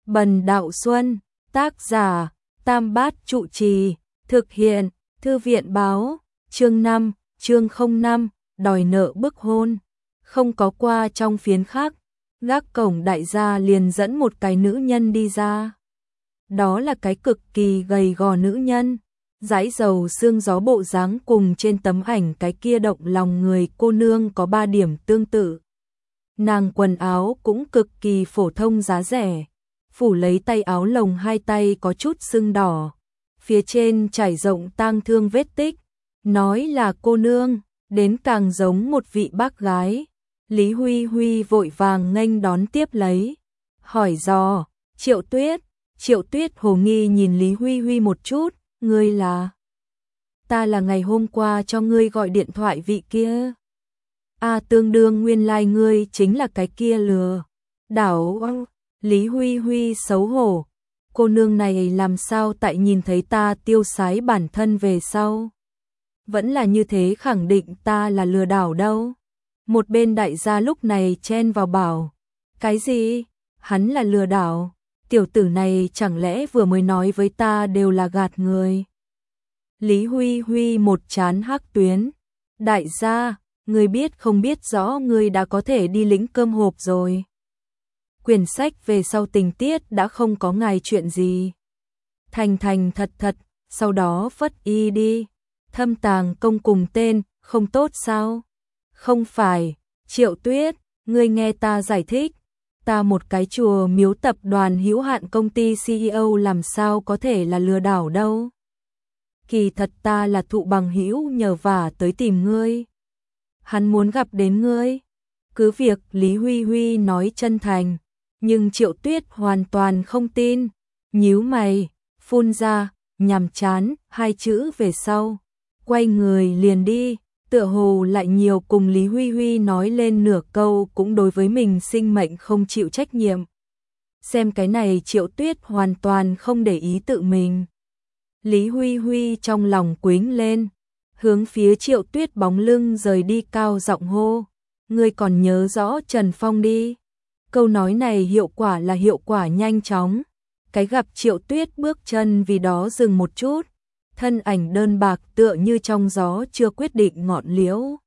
Bần Đạo Xuân, tác giả, Tam Bát Trụ Trì, thực hiện, Thư viện báo, chương 5, chương 05, đòi nợ bức hôn. Không có qua trong phiến khác, gác cổng đại gia liền dẫn một cái nữ nhân đi ra. Đó là cái cực kỳ gầy gò nữ nhân, dãi dầu xương gió bộ dáng cùng trên tấm ảnh cái kia động lòng người cô nương có 3 điểm tương tự. Nàng quần áo cũng cực kỳ phổ thông giá rẻ, phủ lấy tay áo lồng hai tay có chút sưng đỏ, phía trên trải rộng tang thương vết tích, nói là cô nương, đến càng giống một vị bác gái. Lý Huy Huy vội vàng nghênh đón tiếp lấy, hỏi dò, Triệu Tuyết. Triệu Tuyết hồ nghi nhìn Lý Huy Huy một chút, ngươi là? Ta là ngày hôm qua cho ngươi gọi điện thoại vị kia. Tương đương nguyên lai ngươi chính là cái kia lừa đảo. Lý Huy Huy xấu hổ, cô nương này làm sao tại nhìn thấy ta tiêu sái bản thân về sau, vẫn là như thế khẳng định ta là lừa đảo đâu. Một bên đại gia lúc này chen vào bảo, cái gì? Hắn là lừa đảo? Tiểu tử này chẳng lẽ vừa mới nói với ta đều là gạt người? Lý Huy Huy một trán hắc tuyến, đại gia, ngươi biết không biết rõ ngươi đã có thể đi lĩnh cơm hộp rồi. Quyển sách về sau tình tiết đã không có ngài chuyện gì. Thành thành thật thật, sau đó phất y đi. Thâm tàng công cùng tên, không tốt sao? Không phải, Triệu Tuyết, ngươi nghe ta giải thích. Ta một cái chùa miếu tập đoàn hữu hạn công ty CEO làm sao có thể là lừa đảo đâu. Kỳ thật ta là thụ bằng hữu nhờ vả tới tìm ngươi. Hắn muốn gặp đến ngươi. Cứ việc Lý Huy Huy nói chân thành, nhưng Triệu Tuyết hoàn toàn không tin. Nhíu mày, phun ra, nhàm chán, 2 chữ về sau. Quay người liền đi, tựa hồ lại nhiều cùng Lý Huy Huy nói lên nửa câu cũng đối với mình sinh mệnh không chịu trách nhiệm. Xem cái này Triệu Tuyết hoàn toàn không để ý tự mình. Lý Huy Huy trong lòng quính lên, hướng phía Triệu Tuyết bóng lưng rời đi cao giọng hô, ngươi còn nhớ rõ Trần Phong đi. Câu nói này hiệu quả là hiệu quả nhanh chóng, cái gặp Triệu Tuyết bước chân vì đó dừng một chút, thân ảnh đơn bạc tựa như trong gió chưa quyết định ngọn liễu.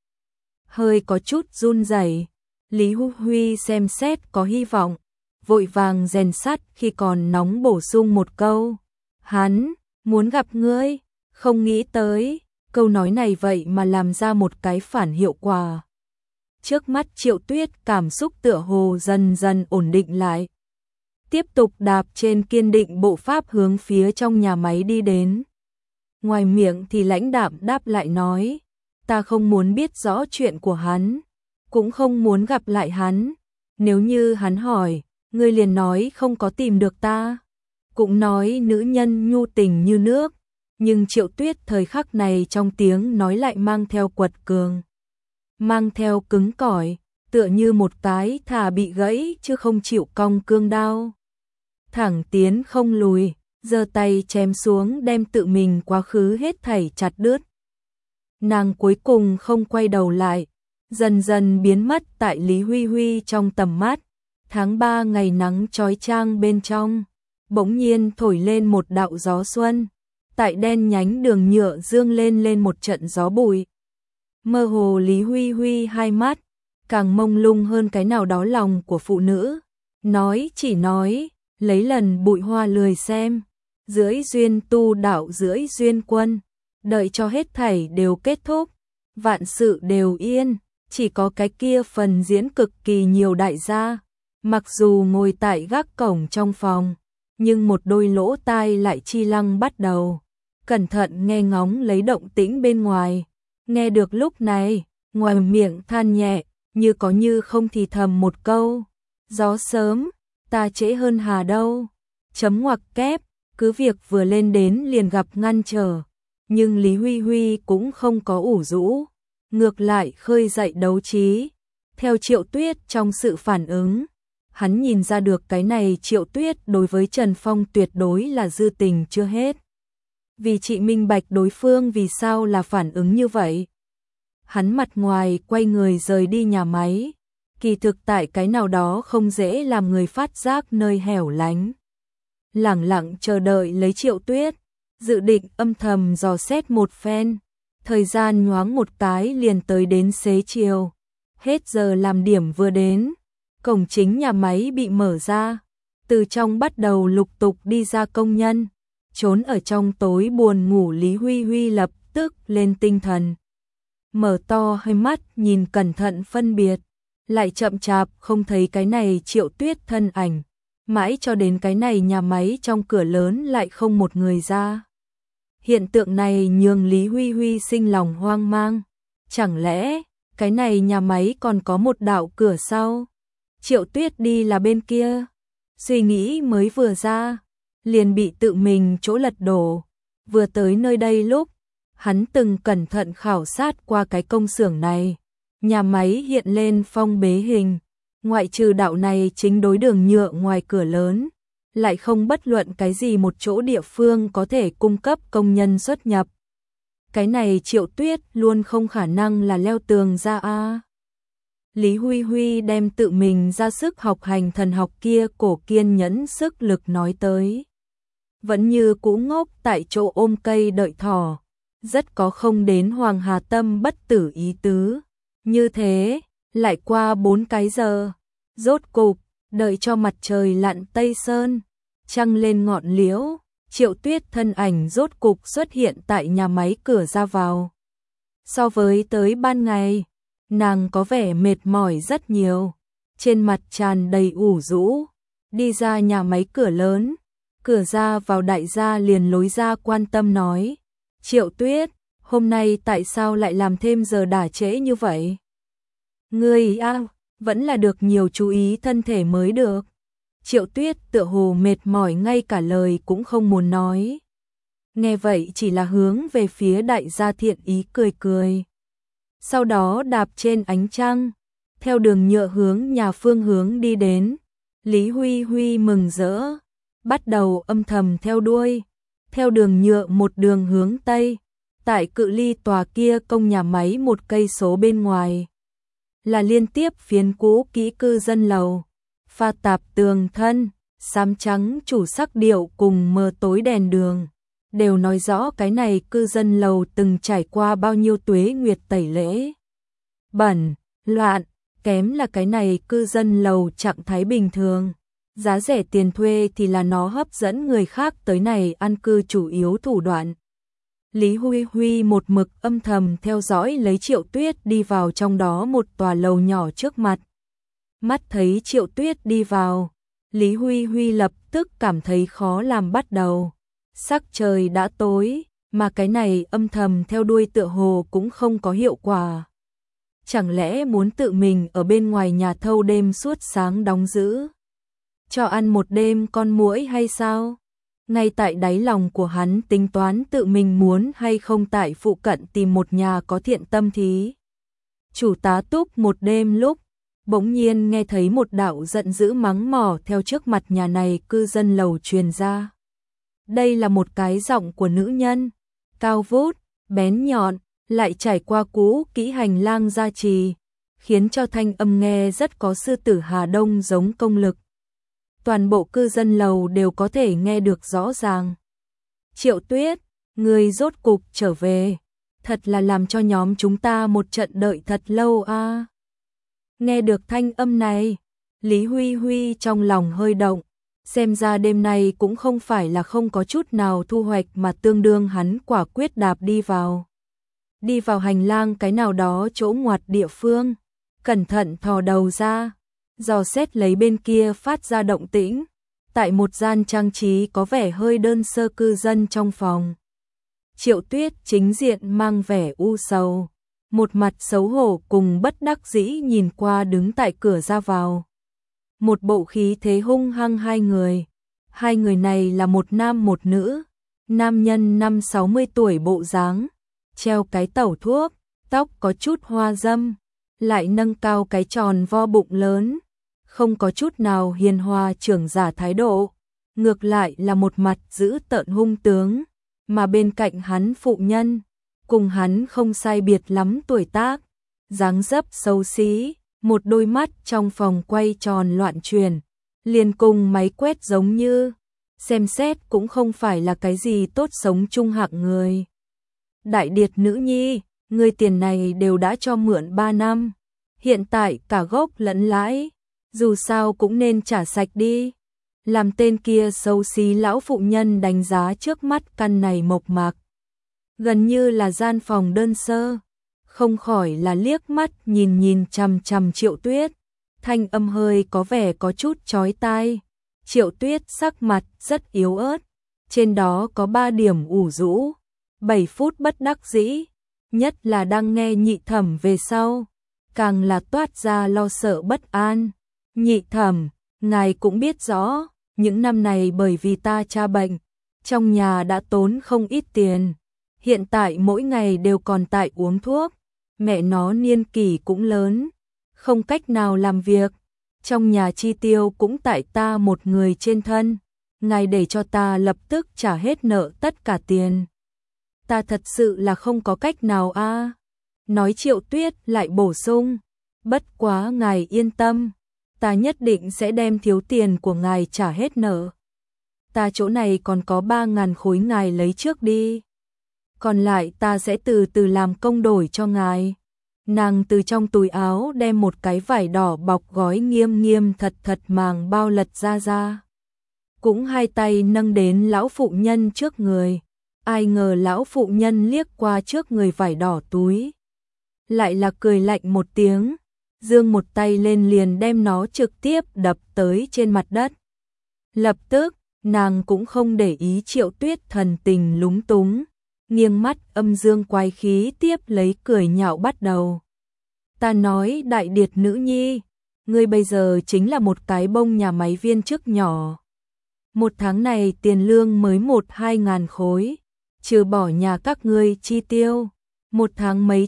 Hơi có chút run rẩy. Lý Huy Huy xem xét có hy vọng, vội vàng rèn sắt khi còn nóng bổ sung một câu. Hắn, muốn gặp ngươi, không nghĩ tới, câu nói này vậy mà làm ra một cái phản hiệu quả. Trước mắt Triệu Tuyết cảm xúc tựa hồ dần dần ổn định lại. Tiếp tục đạp trên kiên định bộ pháp hướng phía trong nhà máy đi đến. Ngoài miệng thì lãnh đạm đáp lại nói, ta không muốn biết rõ chuyện của hắn, cũng không muốn gặp lại hắn. Nếu như hắn hỏi, ngươi liền nói không có tìm được ta. Cũng nói nữ nhân nhu tình như nước, nhưng Triệu Tuyết thời khắc này trong tiếng nói lại mang theo quật cường, mang theo cứng cỏi, tựa như một cái thà bị gãy chứ không chịu cong cương đao. Thẳng tiến không lùi, giơ tay chém xuống đem tự mình quá khứ hết thảy chặt đứt. Nàng cuối cùng không quay đầu lại, dần dần biến mất tại Lý Huy Huy trong tầm mắt. Tháng 3 ngày nắng chói chang bên trong, bỗng nhiên thổi lên một đạo gió xuân, tại đen nhánh đường nhựa dương lên một trận gió bụi. Mơ hồ Lý Huy Huy hai mắt, càng mông lung hơn cái nào đó lòng của phụ nữ. Chỉ nói, lấy lần bụi hoa lười xem, dưới duyên tu đạo dưới duyên quân, đợi cho hết thảy đều kết thúc, vạn sự đều yên, chỉ có cái kia phần diễn cực kỳ nhiều đại gia. Mặc dù ngồi tại gác cổng trong phòng, nhưng một đôi lỗ tai lại chi lăng bắt đầu cẩn thận nghe ngóng lấy động tĩnh bên ngoài. Nghe được lúc này, ngoài miệng than nhẹ, như có như không thì thầm một câu, gió sớm, ta trễ hơn hà đâu. Chấm ngoặc kép, cứ việc vừa lên đến liền gặp ngăn trở, nhưng Lý Huy Huy cũng không có ủ rũ, ngược lại khơi dậy đấu trí. Theo Triệu Tuyết trong sự phản ứng, hắn nhìn ra được cái này Triệu Tuyết đối với Trần Phong tuyệt đối là dư tình chưa hết. Vì chị minh bạch đối phương vì sao là phản ứng như vậy. Hắn mặt ngoài quay người rời đi nhà máy, kỳ thực tại cái nào đó không dễ làm người phát giác nơi hẻo lánh, lẳng lặng chờ đợi lấy Triệu Tuyết, dự định âm thầm dò xét một phen. Thời gian nhoáng một cái liền tới đến xế chiều. Hết giờ làm điểm vừa đến, cổng chính nhà máy bị mở ra. Từ trong bắt đầu lục tục đi ra công nhân. Trốn ở trong tối buồn ngủ Lý Huy Huy lập tức lên tinh thần. Mở to hai mắt nhìn cẩn thận phân biệt. Lại chậm chạp không thấy cái này Triệu Tuyết thân ảnh. Mãi cho đến cái này nhà máy trong cửa lớn lại không một người ra. Hiện tượng này nhường Lý Huy Huy sinh lòng hoang mang. Chẳng lẽ cái này nhà máy còn có một đạo cửa sau? Triệu Tuyết đi là bên kia. Suy nghĩ mới vừa ra, liền bị tự mình chỗ lật đổ. Vừa tới nơi đây lúc, hắn từng cẩn thận khảo sát qua cái công xưởng này. Nhà máy hiện lên phong bế hình, ngoại trừ đạo này chính đối đường nhựa ngoài cửa lớn, lại không bất luận cái gì một chỗ địa phương có thể cung cấp công nhân xuất nhập. Cái này Triệu Tuyết luôn không khả năng là leo tường ra a. Lý Huy Huy đem tự mình ra sức học hành thần học kia cổ kiên nhẫn sức lực nói tới. Vẫn như cũ ngốc tại chỗ ôm cây đợi thỏ, rất có không đến Hoàng Hà Tâm bất tử ý tứ. Như thế, lại qua 4 cái giờ, rốt cục, đợi cho mặt trời lặn tây sơn, trăng lên ngọn liễu, Triệu Tuyết thân ảnh rốt cục xuất hiện tại nhà máy cửa ra vào. So với tới ban ngày, nàng có vẻ mệt mỏi rất nhiều, trên mặt tràn đầy ủ rũ, đi ra nhà máy cửa lớn, cửa ra vào đại gia liền lối ra quan tâm nói, Triệu Tuyết, hôm nay tại sao lại làm thêm giờ đả trễ như vậy? Ngươi vẫn là được nhiều chú ý thân thể mới được. Triệu Tuyết tựa hồ mệt mỏi ngay cả lời cũng không muốn nói. Nghe vậy chỉ là hướng về phía đại gia thiện ý cười cười. Sau đó đạp trên ánh trăng, theo đường nhựa hướng nhà phương hướng đi đến. Lý Huy Huy mừng rỡ, bắt đầu âm thầm theo đuôi, theo đường nhựa một đường hướng Tây, tại cự ly tòa kia công nhà máy 1 cây số bên ngoài. Là liên tiếp phiến cũ kỹ cư dân lầu, pha tạp tường thân, xám trắng chủ sắc điệu cùng mờ tối đèn đường, đều nói rõ cái này cư dân lầu từng trải qua bao nhiêu tuế nguyệt tẩy lễ. Bẩn, loạn, kém là cái này cư dân lầu trạng thái bình thường. Giá rẻ tiền thuê thì là nó hấp dẫn người khác tới này ăn cư chủ yếu thủ đoạn. Lý Huy Huy một mực âm thầm theo dõi lấy Triệu Tuyết đi vào trong đó một tòa lầu nhỏ trước mặt. Mắt thấy Triệu Tuyết đi vào, Lý Huy Huy lập tức cảm thấy khó làm bắt đầu. Sắc trời đã tối, mà cái này âm thầm theo đuôi tựa hồ cũng không có hiệu quả. Chẳng lẽ muốn tự mình ở bên ngoài nhà thâu đêm suốt sáng đóng giữ? Cho ăn một đêm con muỗi hay sao? Ngay tại đáy lòng của hắn tính toán tự mình muốn hay không tại phụ cận tìm một nhà có thiện tâm thí. Chủ tá túc một đêm lúc, bỗng nhiên nghe thấy một đạo giận dữ mắng mỏ theo trước mặt nhà này cư dân lầu truyền ra. Đây là một cái giọng của nữ nhân, cao vút, bén nhọn, lại trải qua cũ kỹ hành lang gia trì, khiến cho thanh âm nghe rất có sư tử Hà Đông giống công lực. Toàn bộ cư dân lầu đều có thể nghe được rõ ràng. Triệu Tuyết, người rốt cục trở về, thật là làm cho nhóm chúng ta một trận đợi thật lâu a. Nghe được thanh âm này, Lý Huy Huy trong lòng hơi động, xem ra đêm nay cũng không phải là không có chút nào thu hoạch mà tương đương hắn quả quyết đạp đi vào. Đi vào hành lang cái nào đó chỗ ngoặt địa phương, cẩn thận thò đầu ra, dò xét lấy bên kia phát ra động tĩnh, tại một gian trang trí có vẻ hơi đơn sơ cư dân trong phòng. Triệu Tuyết chính diện mang vẻ u sầu, một mặt xấu hổ cùng bất đắc dĩ nhìn qua đứng tại cửa ra vào. Một bộ khí thế hung hăng hai người này là một nam một nữ, nam nhân 50-60 tuổi bộ dáng, treo cái tẩu thuốc, tóc có chút hoa dâm, lại nâng cao cái tròn vo bụng lớn, không có chút nào hiền hòa trưởng giả thái độ, ngược lại là một mặt dữ tợn hung tướng, mà bên cạnh hắn phụ nhân, cùng hắn không sai biệt lắm tuổi tác, dáng dấp xấu xí, một đôi mắt trong phòng quay tròn loạn chuyển, liền cùng máy quét giống như, xem xét cũng không phải là cái gì tốt sống chung hạng người. Đại điệt nữ nhi, ngươi tiền này đều đã cho mượn 3 năm, hiện tại cả gốc lẫn lãi, dù sao cũng nên trả sạch đi. Làm tên kia xấu xí lão phụ nhân đánh giá trước mắt căn này mộc mạc, gần như là gian phòng đơn sơ, không khỏi là liếc mắt nhìn chằm chằm Triệu Tuyết, thanh âm hơi có vẻ có chút chói tai. Triệu Tuyết sắc mặt rất yếu ớt, trên đó có 3 điểm ủ rũ, 7 phút bất đắc dĩ, nhất là đang nghe Nhị Thẩm về sau, càng là toát ra lo sợ bất an. Nhị Thẩm, ngài cũng biết rõ, những năm này bởi vì ta cha bệnh, trong nhà đã tốn không ít tiền, hiện tại mỗi ngày đều còn tại uống thuốc, mẹ nó niên kỷ cũng lớn, không cách nào làm việc, trong nhà chi tiêu cũng tại ta một người trên thân, ngài để cho ta lập tức trả hết nợ tất cả tiền. Ta thật sự là không có cách nào a. Nói Triệu Tuyết lại bổ sung, bất quá ngài yên tâm, ta nhất định sẽ đem thiếu tiền của ngài trả hết nợ. Ta chỗ này còn có 3.000 khối ngài lấy trước đi, còn lại ta sẽ từ từ làm công đổi cho ngài. Nàng từ trong túi áo đem một cái vải đỏ bọc gói nghiêm nghiêm thật màng bao lật ra. Cũng hai tay nâng đến lão phụ nhân trước người. Ai ngờ lão phụ nhân liếc qua trước người vải đỏ túi, lại là cười lạnh một tiếng, giương một tay lên liền đem nó trực tiếp đập tới trên mặt đất. Lập tức, nàng cũng không để ý Triệu Tuyết thần tình lúng túng, nghiêng mắt âm dương quái khí tiếp lấy cười nhạo bắt đầu. Ta nói đại điệt nữ nhi, ngươi bây giờ chính là một cái bông nhà máy viên chức nhỏ. Một tháng này tiền lương mới 1-2 ngàn khối, trừ bỏ nhà các ngươi chi tiêu, một tháng mấy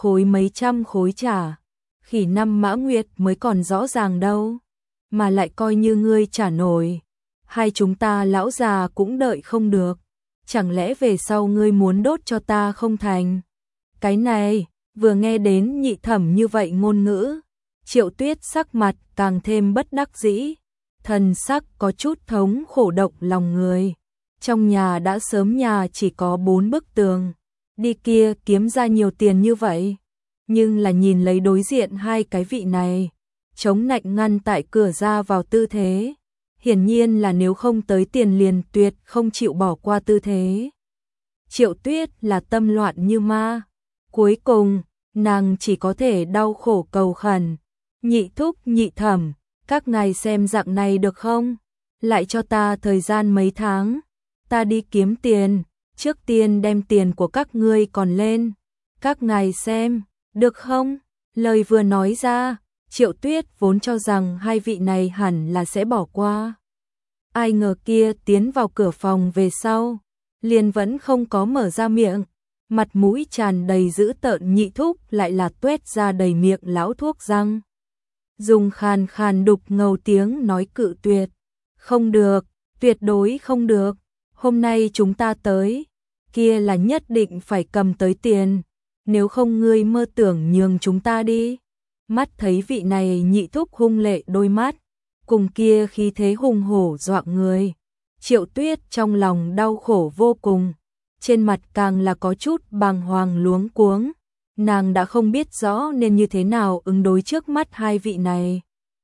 trăm khối trả. Khỉ năm Mã Nguyệt mới còn rõ ràng đâu, mà lại coi như ngươi trả nổi, hai chúng ta lão già cũng đợi không được, chẳng lẽ về sau ngươi muốn đốt cho ta không thành? Cái này, vừa nghe đến Nhị Thẩm như vậy ngôn ngữ, Triệu Tuyết sắc mặt càng thêm bất đắc dĩ, thần sắc có chút thống khổ động lòng người. Trong nhà đã sớm nhà chỉ có 4 bức tường, đi kia kiếm ra nhiều tiền như vậy, nhưng là nhìn lấy đối diện hai cái vị này, chống nạnh ngăn tại cửa ra vào tư thế, hiển nhiên là nếu không tới tiền liền tuyệt không chịu bỏ qua tư thế. Triệu Tuyết là tâm loạn như ma, cuối cùng, nàng chỉ có thể đau khổ cầu khẩn, Nhị Thúc Nhị Thẩm, các ngài xem dạng này được không? Lại cho ta thời gian mấy tháng, ta đi kiếm tiền, trước tiên đem tiền của các ngươi còn lên, các ngài xem, được không? Lời vừa nói ra, Triệu Tuyết vốn cho rằng hai vị này hẳn là sẽ bỏ qua. Ai ngờ kia tiến vào cửa phòng về sau, liền vẫn không có mở ra miệng, mặt mũi tràn đầy dữ tợn Nhị Thúc lại là tuét ra đầy miệng lão thuốc răng. Dùng khàn khàn đục ngầu tiếng nói cự tuyệt, không được, tuyệt đối không được, hôm nay chúng ta tới, kia là nhất định phải cầm tới tiền, nếu không ngươi mơ tưởng nhường chúng ta đi. Mắt thấy vị này Nhị Thúc hung lệ đôi mắt, cùng kia khí thế hùng hổ dọa người, Triệu Tuyết trong lòng đau khổ vô cùng, trên mặt càng là có chút bàng hoàng luống cuống, nàng đã không biết rõ nên như thế nào ứng đối trước mắt hai vị này.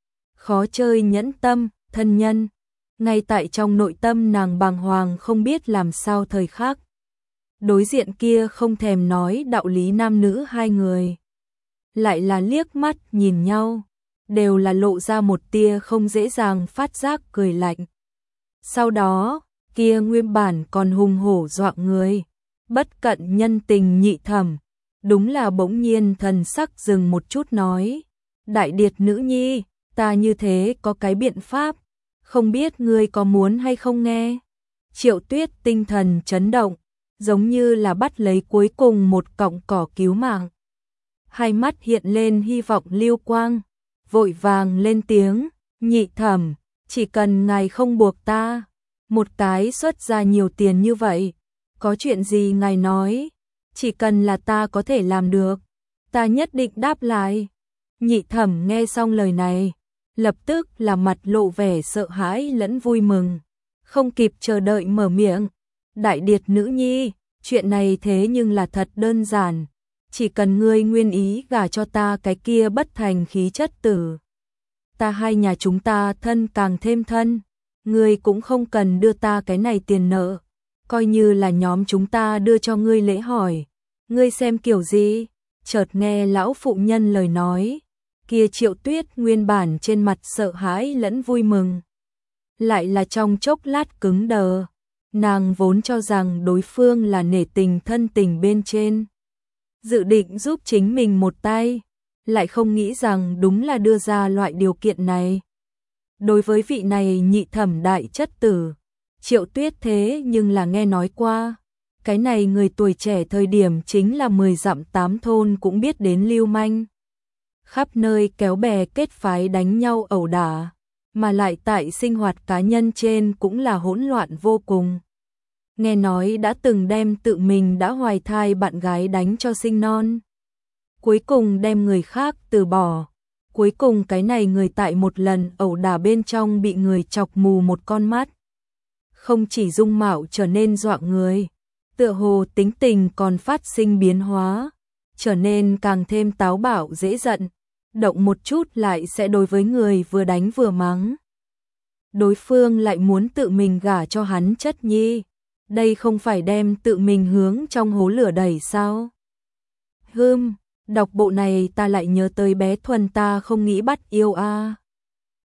Khó chơi nhẫn tâm, thân nhân, ngay tại trong nội tâm nàng bàng hoàng không biết làm sao thời khắc. Đối diện kia không thèm nói đạo lý nam nữ hai người, lại là liếc mắt nhìn nhau, đều là lộ ra một tia không dễ dàng phát giác cười lạnh. Sau đó, kia nguyên bản còn hùng hổ dọa người, bất cận nhân tình Nhị Thẩm, đúng là bỗng nhiên thần sắc dừng một chút nói, đại điệt nữ nhi, ta như thế có cái biện pháp, không biết ngươi có muốn hay không nghe. Triệu Tuyết tinh thần chấn động, giống như là bắt lấy cuối cùng một cọng cỏ cứu mạng. Hai mắt hiện lên hy vọng lưu quang, vội vàng lên tiếng, Nhị Thẩm, chỉ cần ngài không buộc ta, một cái xuất ra nhiều tiền như vậy, có chuyện gì ngài nói, chỉ cần là ta có thể làm được, ta nhất định đáp lại. Nhị Thẩm nghe xong lời này, lập tức là mặt lộ vẻ sợ hãi lẫn vui mừng, không kịp chờ đợi mở miệng. Đại điệt nữ nhi, chuyện này thế nhưng là thật đơn giản. Chỉ cần ngươi nguyên ý gả cho ta cái kia bất thành khí chất tử. Ta hai nhà chúng ta thân càng thêm thân. Ngươi cũng không cần đưa ta cái này tiền nợ. Coi như là nhóm chúng ta đưa cho ngươi lễ hỏi. Ngươi xem kiểu gì? Chợt nghe lão phụ nhân lời nói. Kia Triệu Tuyết nguyên bản trên mặt sợ hãi lẫn vui mừng. Lại là trong chốc lát cứng đờ. Nàng vốn cho rằng đối phương là nể tình thân tình bên trên. Dự định giúp chính mình một tay. Lại không nghĩ rằng đúng là đưa ra loại điều kiện này. Đối với vị này nhị thẩm đại chất tử, Triệu Tuyết thế nhưng là nghe nói qua. Cái này người tuổi trẻ thời điểm chính là 10 dặm 8 thôn cũng biết đến lưu manh. Khắp nơi kéo bè kết phái đánh nhau ẩu đả, mà lại tại sinh hoạt cá nhân trên cũng là hỗn loạn vô cùng. Nghe nói đã từng đem tự mình đã hoài thai bạn gái đánh cho sinh non. Cuối cùng đem người khác từ bỏ. Cuối cùng cái này người tại một lần ẩu đả bên trong bị người chọc mù một con mắt. Không chỉ dung mạo trở nên dọa người, tựa hồ tính tình còn phát sinh biến hóa, trở nên càng thêm táo bạo dễ giận, động một chút lại sẽ đối với người vừa đánh vừa mắng. Đối phương lại muốn tự mình gả cho hắn chất nhi, đây không phải đem tự mình hướng trong hố lửa đẩy sao? Đọc bộ này ta lại nhớ tới bé Thuần ta không nghĩ bắt yêu a.